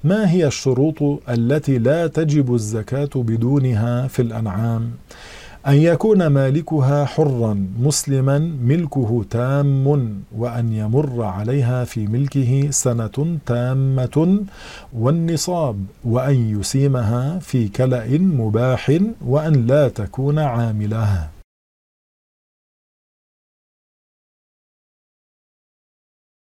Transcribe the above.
ما هي الشروط التي لا تجب الزكاة بدونها في الأنعام؟ أن يكون مالكها حرا مسلما ملكه تام، وأن يمر عليها في ملكه سنة تامة والنصاب، وأن يسيمها في كلأ مباح، وأن لا تكون عاملها.